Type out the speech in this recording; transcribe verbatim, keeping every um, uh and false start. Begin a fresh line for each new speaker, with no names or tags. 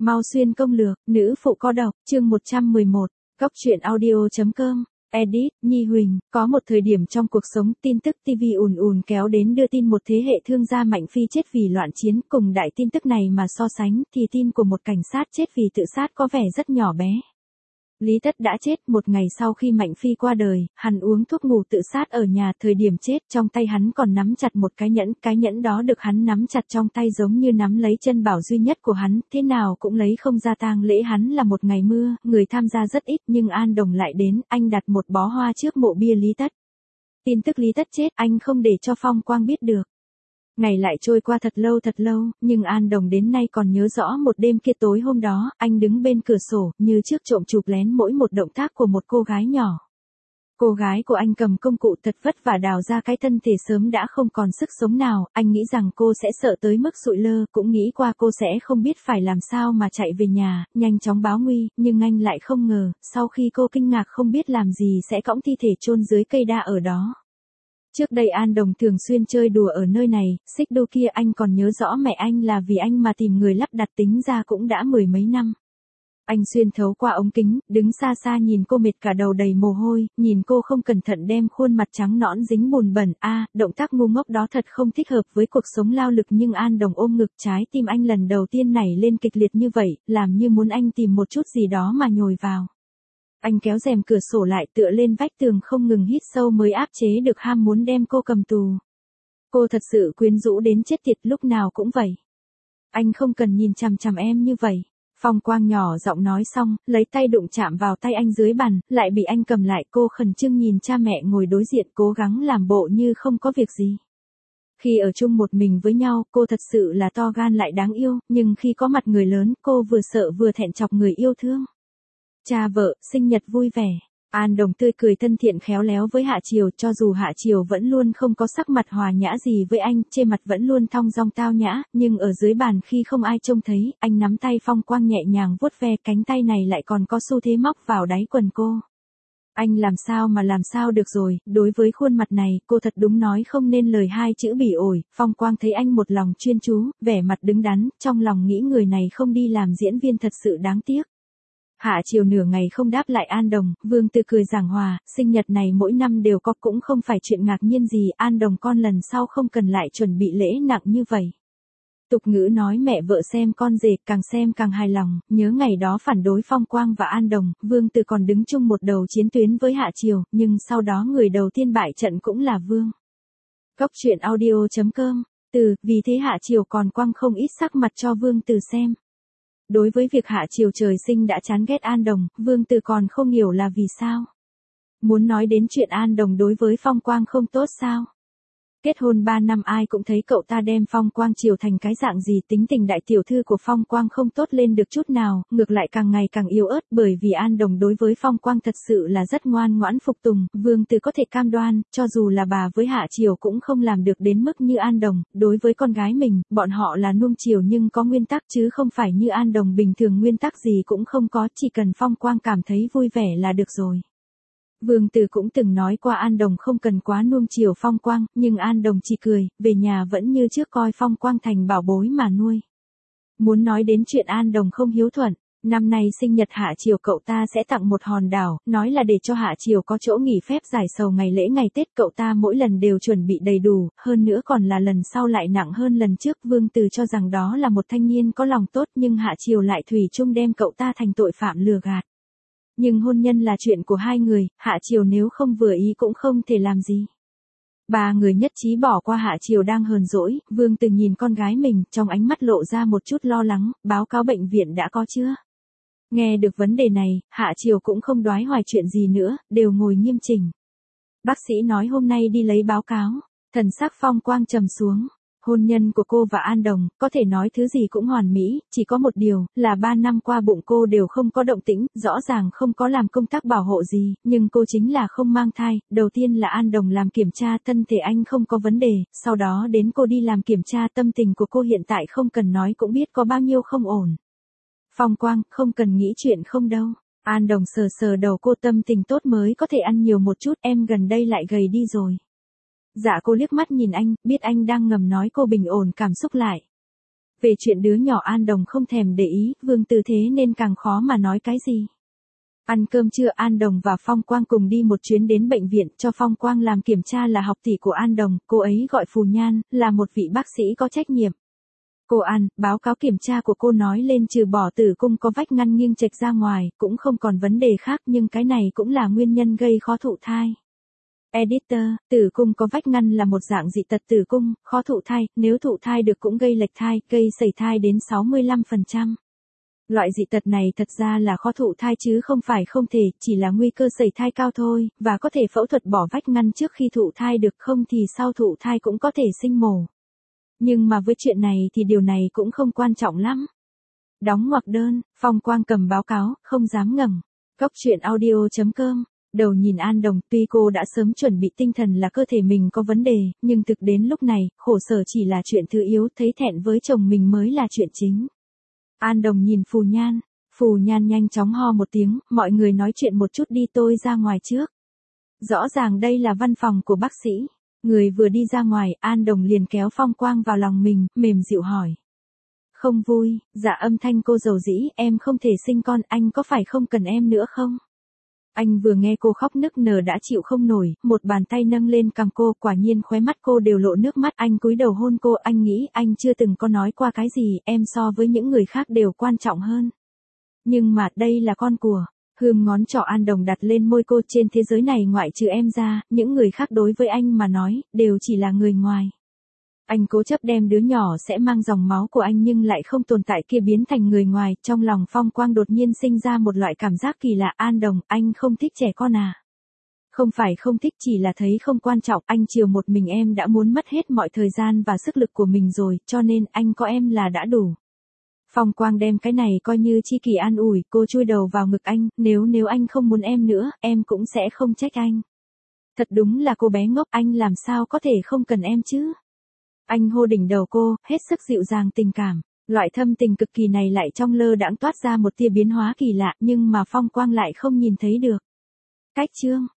Mau xuyên công lược, nữ phụ có độc, chương một trăm mười một, Góc truyện audio.com, edit, Nhi Huỳnh, có một thời điểm trong cuộc sống tin tức ti vi ùn ùn kéo đến đưa tin một thế hệ thương gia Mạnh Phi chết vì loạn chiến, cùng đại tin tức này mà so sánh thì tin của một cảnh sát chết vì tự sát có vẻ rất nhỏ bé. Lý Tất đã chết một ngày sau khi Mạnh Phi qua đời, hắn uống thuốc ngủ tự sát ở nhà, thời điểm chết trong tay hắn còn nắm chặt một cái nhẫn, cái nhẫn đó được hắn nắm chặt trong tay giống như nắm lấy chân bảo duy nhất của hắn, thế nào cũng lấy không ra. Tang lễ hắn là một ngày mưa, người tham gia rất ít nhưng An Đồng lại đến, anh đặt một bó hoa trước mộ bia Lý Tất. Tin tức Lý Tất chết anh không để cho Phong Quang biết được. Ngày lại trôi qua thật lâu thật lâu, nhưng An Đồng đến nay còn nhớ rõ một đêm kia, tối hôm đó, anh đứng bên cửa sổ, như trước trộm chụp lén mỗi một động tác của một cô gái nhỏ. Cô gái của anh cầm công cụ thật vất vả đào ra cái thân thể sớm đã không còn sức sống nào, anh nghĩ rằng cô sẽ sợ tới mức sụi lơ, cũng nghĩ qua cô sẽ không biết phải làm sao mà chạy về nhà, nhanh chóng báo nguy, nhưng anh lại không ngờ, sau khi cô kinh ngạc không biết làm gì sẽ cõng thi thể chôn dưới cây đa ở đó. Trước đây An Đồng thường xuyên chơi đùa ở nơi này, xích đô kia anh còn nhớ rõ mẹ anh là vì anh mà tìm người lắp đặt, tính ra cũng đã mười mấy năm. Anh xuyên thấu qua ống kính, đứng xa xa nhìn cô mệt cả đầu đầy mồ hôi, nhìn cô không cẩn thận đem khuôn mặt trắng nõn dính bùn bẩn, a, à, động tác ngu ngốc đó thật không thích hợp với cuộc sống lao lực, nhưng An Đồng ôm ngực, trái tim anh lần đầu tiên nảy lên kịch liệt như vậy, làm như muốn anh tìm một chút gì đó mà nhồi vào. Anh kéo rèm cửa sổ lại, tựa lên vách tường không ngừng hít sâu mới áp chế được ham muốn đem cô cầm tù. Cô thật sự quyến rũ đến chết tiệt, lúc nào cũng vậy. Anh không cần nhìn chằm chằm em như vậy. Phong Quang nhỏ giọng nói xong, lấy tay đụng chạm vào tay anh dưới bàn, lại bị anh cầm lại. Cô khẩn trương nhìn cha mẹ ngồi đối diện, cố gắng làm bộ như không có việc gì. Khi ở chung một mình với nhau, cô thật sự là to gan lại đáng yêu, nhưng khi có mặt người lớn, cô vừa sợ vừa thẹn chọc người yêu thương. Cha vợ, sinh nhật vui vẻ. An Đồng tươi cười thân thiện khéo léo với Hạ Triều, cho dù Hạ Triều vẫn luôn không có sắc mặt hòa nhã gì với anh, trên mặt vẫn luôn thong dong tao nhã, nhưng ở dưới bàn khi không ai trông thấy, anh nắm tay Phong Quang nhẹ nhàng vuốt ve, cánh tay này lại còn có xu thế móc vào đáy quần cô. Anh làm sao mà làm sao được rồi, đối với khuôn mặt này, cô thật đúng nói không nên lời hai chữ bỉ ổi. Phong Quang thấy anh một lòng chuyên chú, vẻ mặt đứng đắn, trong lòng nghĩ người này không đi làm diễn viên thật sự đáng tiếc. Hạ Triều nửa ngày không đáp lại An Đồng, Vương Từ cười giảng hòa, sinh nhật này mỗi năm đều có cũng không phải chuyện ngạc nhiên gì, An Đồng con lần sau không cần lại chuẩn bị lễ nặng như vậy. Tục ngữ nói mẹ vợ xem con rể, càng xem càng hài lòng, nhớ ngày đó phản đối Phong Quang và An Đồng, Vương Từ còn đứng chung một đầu chiến tuyến với Hạ Triều, nhưng sau đó người đầu tiên bại trận cũng là Vương. Góc truyện audio.com, từ, vì thế Hạ Triều còn quăng không ít sắc mặt cho Vương Từ xem. Đối với việc Hạ Triều trời sinh đã chán ghét An Đồng, Vương Từ còn không hiểu là vì sao. Muốn nói đến chuyện An Đồng đối với Phong Quang không tốt sao? Kết hôn ba năm ai cũng thấy cậu ta đem Phong Quang chiều thành cái dạng gì, tính tình đại tiểu thư của Phong Quang không tốt lên được chút nào, ngược lại càng ngày càng yếu ớt, bởi vì An Đồng đối với Phong Quang thật sự là rất ngoan ngoãn phục tùng, Vương Từ có thể cam đoan, cho dù là bà với Hạ Triều cũng không làm được đến mức như An Đồng, đối với con gái mình, bọn họ là nuông chiều nhưng có nguyên tắc chứ không phải như An Đồng bình thường nguyên tắc gì cũng không có, chỉ cần Phong Quang cảm thấy vui vẻ là được rồi. Vương Từ cũng từng nói qua An Đồng không cần quá nuông chiều Phong Quang, nhưng An Đồng chỉ cười, về nhà vẫn như trước coi Phong Quang thành bảo bối mà nuôi. Muốn nói đến chuyện An Đồng không hiếu thuận, năm nay sinh nhật Hạ Triều cậu ta sẽ tặng một hòn đảo, nói là để cho Hạ Triều có chỗ nghỉ phép giải sầu ngày lễ ngày Tết, cậu ta mỗi lần đều chuẩn bị đầy đủ, hơn nữa còn là lần sau lại nặng hơn lần trước. Vương Từ cho rằng đó là một thanh niên có lòng tốt, nhưng Hạ Triều lại thủy chung đem cậu ta thành tội phạm lừa gạt. Nhưng hôn nhân là chuyện của hai người, Hạ Triều nếu không vừa ý cũng không thể làm gì. Ba người nhất trí bỏ qua Hạ Triều đang hờn dỗi, Vương Từ nhìn con gái mình, trong ánh mắt lộ ra một chút lo lắng, báo cáo bệnh viện đã có chưa? Nghe được vấn đề này, Hạ Triều cũng không đoái hoài chuyện gì nữa, đều ngồi nghiêm chỉnh. Bác sĩ nói hôm nay đi lấy báo cáo, thần sắc Phong Quang trầm xuống. Hôn nhân của cô và An Đồng, có thể nói thứ gì cũng hoàn mỹ, chỉ có một điều, là ba năm qua bụng cô đều không có động tĩnh, rõ ràng không có làm công tác bảo hộ gì, nhưng cô chính là không mang thai. Đầu tiên là An Đồng làm kiểm tra thân thể anh không có vấn đề, sau đó đến cô đi làm kiểm tra tâm tình của cô hiện tại không cần nói cũng biết có bao nhiêu không ổn. Phong Quang, không cần nghĩ chuyện không đâu. An Đồng sờ sờ đầu cô, tâm tình tốt mới có thể ăn nhiều một chút, em gần đây lại gầy đi rồi. Dạ cô liếc mắt nhìn anh, biết anh đang ngầm nói cô bình ổn cảm xúc lại. Về chuyện đứa nhỏ An Đồng không thèm để ý, Vương Tư thế nên càng khó mà nói cái gì. Ăn cơm trưa An Đồng và Phong Quang cùng đi một chuyến đến bệnh viện cho Phong Quang làm kiểm tra là học tỷ của An Đồng, cô ấy gọi Phù Nhan, là một vị bác sĩ có trách nhiệm. Cô An, báo cáo kiểm tra của cô nói lên trừ bỏ tử cung có vách ngăn nghiêng chệch ra ngoài, cũng không còn vấn đề khác nhưng cái này cũng là nguyên nhân gây khó thụ thai. Editor, tử cung có vách ngăn là một dạng dị tật tử cung, khó thụ thai, nếu thụ thai được cũng gây lệch thai, gây sẩy thai đến sáu mươi lăm phần trăm. Loại dị tật này thật ra là khó thụ thai chứ không phải không thể, chỉ là nguy cơ sẩy thai cao thôi, và có thể phẫu thuật bỏ vách ngăn trước khi thụ thai được không thì sau thụ thai cũng có thể sinh mổ. Nhưng mà với chuyện này thì điều này cũng không quan trọng lắm. Đóng ngoặc đơn, Phong Quang cầm báo cáo, không dám ngẩng. Cóc truyện audio chấm com. Đầu nhìn An Đồng, tuy cô đã sớm chuẩn bị tinh thần là cơ thể mình có vấn đề, nhưng thực đến lúc này, khổ sở chỉ là chuyện thứ yếu, thấy thẹn với chồng mình mới là chuyện chính. An Đồng nhìn Phù Nhan, Phù Nhan nhanh chóng ho một tiếng, mọi người nói chuyện một chút đi tôi ra ngoài trước. Rõ ràng đây là văn phòng của bác sĩ. Người vừa đi ra ngoài, An Đồng liền kéo Phong Quang vào lòng mình, mềm dịu hỏi. Không vui, dạ âm thanh cô dầu dĩ, em không thể sinh con, anh có phải không cần em nữa không? Anh vừa nghe cô khóc nức nở đã chịu không nổi, một bàn tay nâng lên cằm cô, quả nhiên khóe mắt cô đều lộ nước mắt, anh cúi đầu hôn cô, anh nghĩ anh chưa từng có nói qua cái gì, em so với những người khác đều quan trọng hơn. Nhưng mà đây là con của. Hương ngón trỏ An Đồng đặt lên môi cô, trên thế giới này ngoại trừ em ra, những người khác đối với anh mà nói, đều chỉ là người ngoài. Anh cố chấp đem đứa nhỏ sẽ mang dòng máu của anh nhưng lại không tồn tại kia biến thành người ngoài, trong lòng Phong Quang đột nhiên sinh ra một loại cảm giác kỳ lạ. An Đồng, anh không thích trẻ con à? Không phải không thích, chỉ là thấy không quan trọng, anh chiều một mình em đã muốn mất hết mọi thời gian và sức lực của mình rồi, cho nên anh có em là đã đủ. Phong Quang đem cái này coi như chi kỷ an ủi, cô chui đầu vào ngực anh, nếu nếu anh không muốn em nữa, em cũng sẽ không trách anh. Thật đúng là cô bé ngốc, anh làm sao có thể không cần em chứ? Anh hô đỉnh đầu cô, hết sức dịu dàng tình cảm. Loại thâm tình cực kỳ này lại trong lơ đãng toát ra một tia biến hóa kỳ lạ nhưng mà Phong Quang lại không nhìn thấy được. Cách chương